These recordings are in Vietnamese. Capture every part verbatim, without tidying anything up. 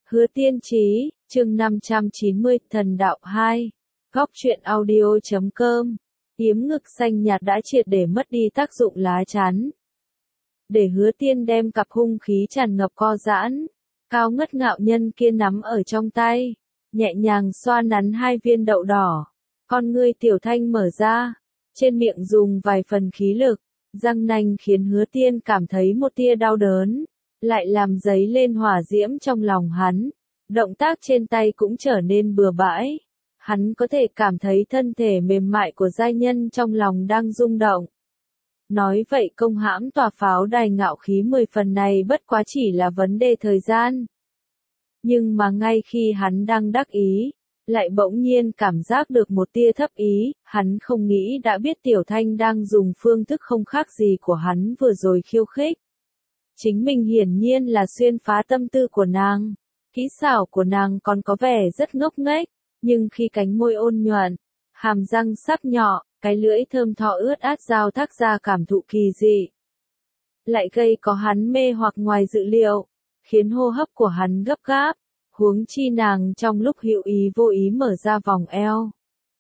Hứa Tiên Chí, chương năm trăm chín mươi, Thần Đạo hai. Góc truyện audio chấm com. Yếm ngực xanh nhạt đã triệt để mất đi tác dụng lá chắn. Để Hứa Tiên đem cặp hung khí tràn ngập co giãn, cao ngất ngạo nhân kia nắm ở trong tay, nhẹ nhàng xoa nắn hai viên đậu đỏ. Con ngươi Tiểu Thanh mở ra, trên miệng dùng vài phần khí lực, răng nanh khiến Hứa Tiên cảm thấy một tia đau đớn, lại làm dấy lên hỏa diễm trong lòng hắn. Động tác trên tay cũng trở nên bừa bãi. Hắn có thể cảm thấy thân thể mềm mại của giai nhân trong lòng đang rung động. Nói vậy công hãm tòa pháo đài ngạo khí mười phần này bất quá chỉ là vấn đề thời gian. Nhưng mà ngay khi hắn đang đắc ý, lại bỗng nhiên cảm giác được một tia thấp ý, hắn không nghĩ đã biết Tiểu Thanh đang dùng phương thức không khác gì của hắn vừa rồi khiêu khích. Chính mình hiển nhiên là xuyên phá tâm tư của nàng. Kỹ xảo của nàng còn có vẻ rất ngốc nghếch, nhưng khi cánh môi ôn nhuận, hàm răng sắc nhọ, cái lưỡi thơm tho ướt át giao thác ra cảm thụ kỳ dị. Lại gây có hắn mê hoặc ngoài dự liệu, khiến hô hấp của hắn gấp gáp, huống chi nàng trong lúc hữu ý vô ý mở ra vòng eo.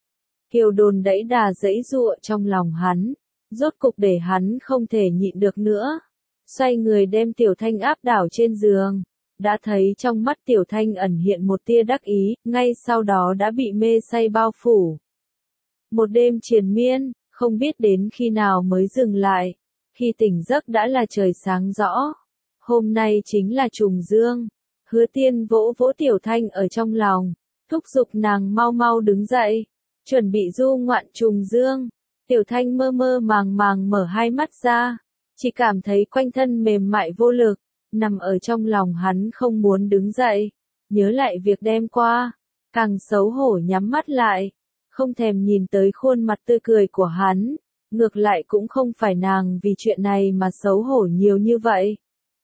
Kiều đồn đẩy đà dẫy dụa trong lòng hắn, rốt cục để hắn không thể nhịn được nữa. Xoay người đem Tiểu Thanh áp đảo trên giường, đã thấy trong mắt Tiểu Thanh ẩn hiện một tia đắc ý, ngay sau đó đã bị mê say bao phủ. Một đêm triền miên, không biết đến khi nào mới dừng lại, khi tỉnh giấc đã là trời sáng rõ. Hôm nay chính là trùng dương. Hứa Tiên vỗ vỗ Tiểu Thanh ở trong lòng, thúc giục nàng mau mau đứng dậy, chuẩn bị du ngoạn trùng dương. Tiểu Thanh mơ mơ màng màng mở hai mắt ra, chỉ cảm thấy quanh thân mềm mại vô lực, nằm ở trong lòng hắn không muốn đứng dậy, nhớ lại việc đêm qua, càng xấu hổ nhắm mắt lại, không thèm nhìn tới khuôn mặt tươi cười của hắn, ngược lại cũng không phải nàng vì chuyện này mà xấu hổ nhiều như vậy.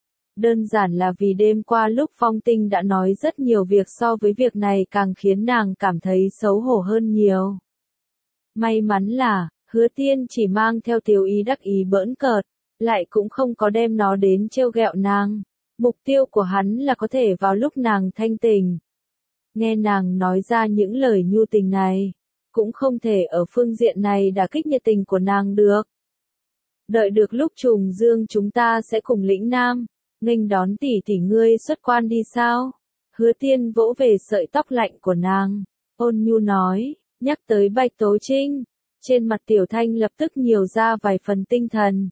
Đơn giản là vì đêm qua lúc Phong Tinh đã nói rất nhiều việc so với việc này càng khiến nàng cảm thấy xấu hổ hơn nhiều. May mắn là, Hứa Tiên chỉ mang theo tiểu ý đắc ý bỡn cợt, lại cũng không có đem nó đến trêu ghẹo nàng. Mục tiêu của hắn là có thể vào lúc nàng thanh tình. Nghe nàng nói ra những lời nhu tình này, cũng không thể ở phương diện này đả kích nhiệt tình của nàng được. Đợi được lúc trùng dương chúng ta sẽ cùng lĩnh nam, nghênh đón tỷ tỷ ngươi xuất quan đi sao? Hứa Tiên vỗ về sợi tóc lạnh của nàng, ôn nhu nói, nhắc tới Bạch Tố Trinh, trên mặt Tiểu Thanh lập tức nhiều ra vài phần tinh thần.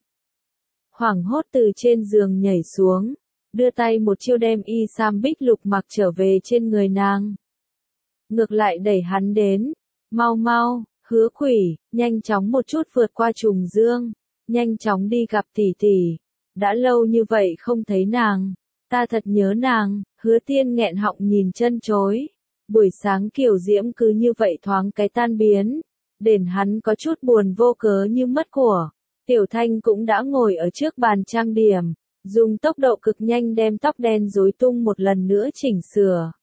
Hoảng hốt từ trên giường nhảy xuống, đưa tay một chiêu đem y sam bích lục mặc trở về trên người nàng. Ngược lại đẩy hắn đến, mau mau, Hứa Quỷ, nhanh chóng một chút vượt qua trùng dương, nhanh chóng đi gặp tỷ tỷ. Đã lâu như vậy không thấy nàng, ta thật nhớ nàng. Hứa Tiên nghẹn họng nhìn chân chối. Buổi sáng kiều diễm cứ như vậy thoáng cái tan biến, đền hắn có chút buồn vô cớ như mất của. Tiểu Thanh cũng đã ngồi ở trước bàn trang điểm, dùng tốc độ cực nhanh đem tóc đen rối tung một lần nữa chỉnh sửa.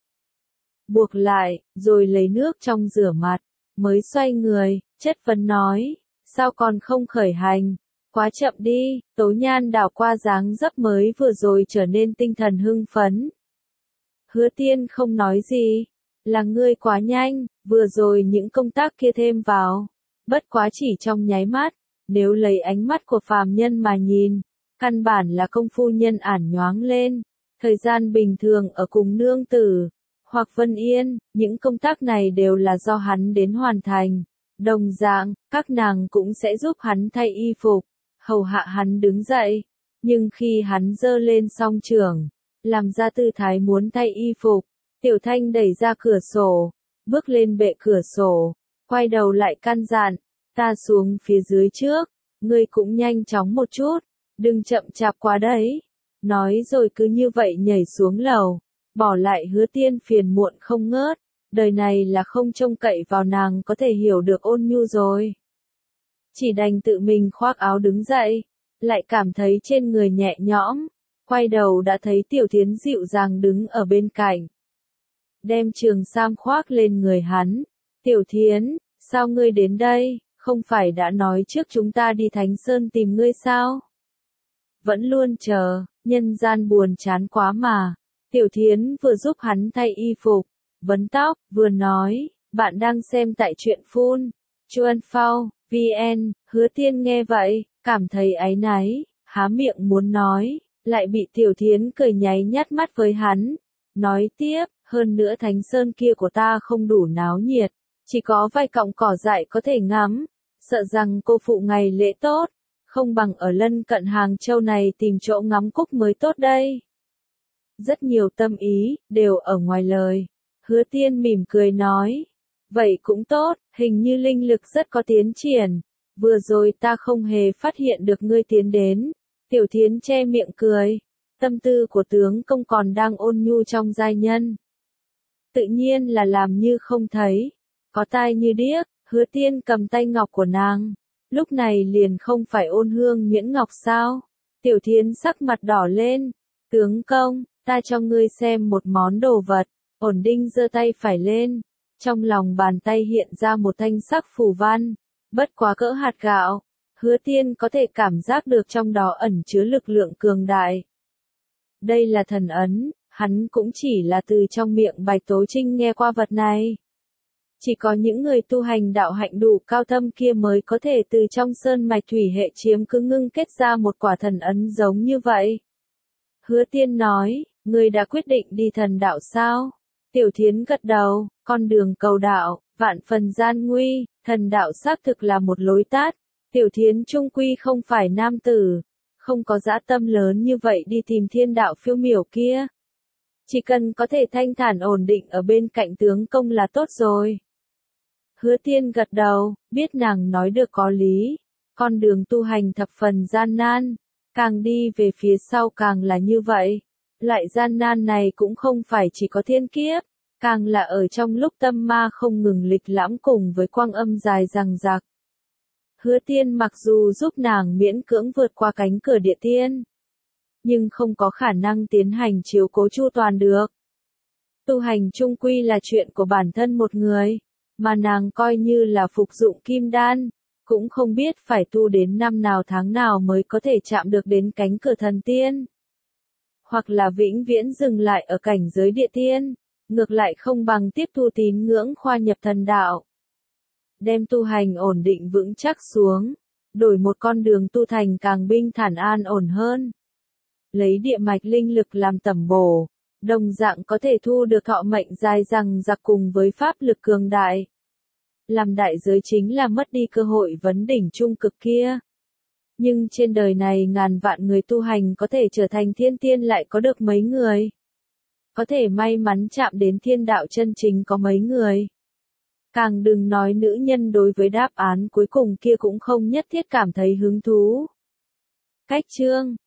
Buộc lại, rồi lấy nước trong rửa mặt, mới xoay người, chất vấn nói, sao còn không khởi hành? Quá chậm đi. Tố Nhan đảo qua dáng dấp mới vừa rồi trở nên tinh thần hưng phấn. Hứa Tiên không nói gì, là ngươi quá nhanh, vừa rồi những công tác kia thêm vào, bất quá chỉ trong nháy mắt, nếu lấy ánh mắt của phàm nhân mà nhìn, căn bản là công phu nhân ản nhoáng lên, thời gian bình thường ở cùng nương tử, hoặc Vân Yên, những công tác này đều là do hắn đến hoàn thành, đồng dạng, các nàng cũng sẽ giúp hắn thay y phục, hầu hạ hắn đứng dậy, nhưng khi hắn giơ lên song chưởng, làm ra tư thái muốn thay y phục, Tiểu Thanh đẩy ra cửa sổ, bước lên bệ cửa sổ, quay đầu lại căn dặn, ta xuống phía dưới trước, ngươi cũng nhanh chóng một chút, đừng chậm chạp quá đấy. Nói rồi cứ như vậy nhảy xuống lầu, bỏ lại Hứa Tiên phiền muộn không ngớt, đời này là không trông cậy vào nàng có thể hiểu được ôn nhu rồi. Chỉ đành tự mình khoác áo đứng dậy, lại cảm thấy trên người nhẹ nhõm, quay đầu đã thấy Tiểu Thiến dịu dàng đứng ở bên cạnh. Đem trường sam khoác lên người hắn, Tiểu Thiến, sao ngươi đến đây, không phải đã nói trước chúng ta đi Thánh Sơn tìm ngươi sao? Vẫn luôn chờ, nhân gian buồn chán quá mà, Tiểu Thiến vừa giúp hắn thay y phục, vấn tóc, vừa nói, bạn đang xem tại truyện phun, Chuan Phao, vn, Hứa Tiên nghe vậy, cảm thấy áy náy, há miệng muốn nói, lại bị Tiểu Thiến cười nháy nhát mắt với hắn, nói tiếp, hơn nữa Thánh Sơn kia của ta không đủ náo nhiệt, chỉ có vài cọng cỏ dại có thể ngắm, sợ rằng cô phụ ngày lễ tốt, không bằng ở lân cận Hàng Châu này tìm chỗ ngắm cúc mới tốt đây. Rất nhiều tâm ý, đều ở ngoài lời. Hứa Tiên mỉm cười nói, vậy cũng tốt, hình như linh lực rất có tiến triển, vừa rồi ta không hề phát hiện được ngươi tiến đến. Tiểu Thiến che miệng cười, tâm tư của tướng công còn đang ôn nhu trong giai nhân. Tự nhiên là làm như không thấy, có tai như điếc. Hứa Tiên cầm tay ngọc của nàng, lúc này liền không phải ôn hương nhuyễn ngọc sao? Tiểu Thiến sắc mặt đỏ lên, tướng công, ta cho ngươi xem một món đồ vật. Ổn Đinh giơ tay phải lên, trong lòng bàn tay hiện ra một thanh sắc phù văn, bất quá cỡ hạt gạo. Hứa Tiên có thể cảm giác được trong đó ẩn chứa lực lượng cường đại. Đây là thần ấn, hắn cũng chỉ là từ trong miệng Bạch Tố Trinh nghe qua vật này. Chỉ có những người tu hành đạo hạnh đủ cao thâm kia mới có thể từ trong sơn mạch thủy hệ chiếm cứ ngưng kết ra một quả thần ấn giống như vậy. Hứa Tiên nói, ngươi đã quyết định đi thần đạo sao? Tiểu Thiến gật đầu, con đường cầu đạo, vạn phần gian nguy, thần đạo xác thực là một lối tắt. Tiểu Thiến trung quy không phải nam tử, không có dã tâm lớn như vậy đi tìm thiên đạo phiêu miểu kia. Chỉ cần có thể thanh thản ổn định ở bên cạnh tướng công là tốt rồi. Hứa Tiên gật đầu, biết nàng nói được có lý. Con đường tu hành thập phần gian nan, càng đi về phía sau càng là như vậy. Loại gian nan này cũng không phải chỉ có thiên kiếp, càng là ở trong lúc tâm ma không ngừng lịch lãm cùng với quang âm dài dằng dặc. Hứa Tiên mặc dù giúp nàng miễn cưỡng vượt qua cánh cửa địa tiên, nhưng không có khả năng tiến hành chiếu cố chu toàn được. Tu hành chung quy là chuyện của bản thân một người, mà nàng coi như là phục dụng kim đan, cũng không biết phải tu đến năm nào tháng nào mới có thể chạm được đến cánh cửa thần tiên. Hoặc là vĩnh viễn dừng lại ở cảnh giới địa tiên, ngược lại không bằng tiếp thu tín ngưỡng khoa nhập thần đạo. Đem tu hành ổn định vững chắc xuống, đổi một con đường tu thành càng bình thản an ổn hơn. Lấy địa mạch linh lực làm tẩm bổ, đồng dạng có thể thu được thọ mệnh dài dằng dặc cùng với pháp lực cường đại. Làm đại giới chính là mất đi cơ hội vấn đỉnh trung cực kia. Nhưng trên đời này ngàn vạn người tu hành có thể trở thành thiên tiên lại có được mấy người. Có thể may mắn chạm đến thiên đạo chân chính có mấy người. Càng đừng nói nữ nhân đối với đáp án cuối cùng kia cũng không nhất thiết cảm thấy hứng thú. Cách chương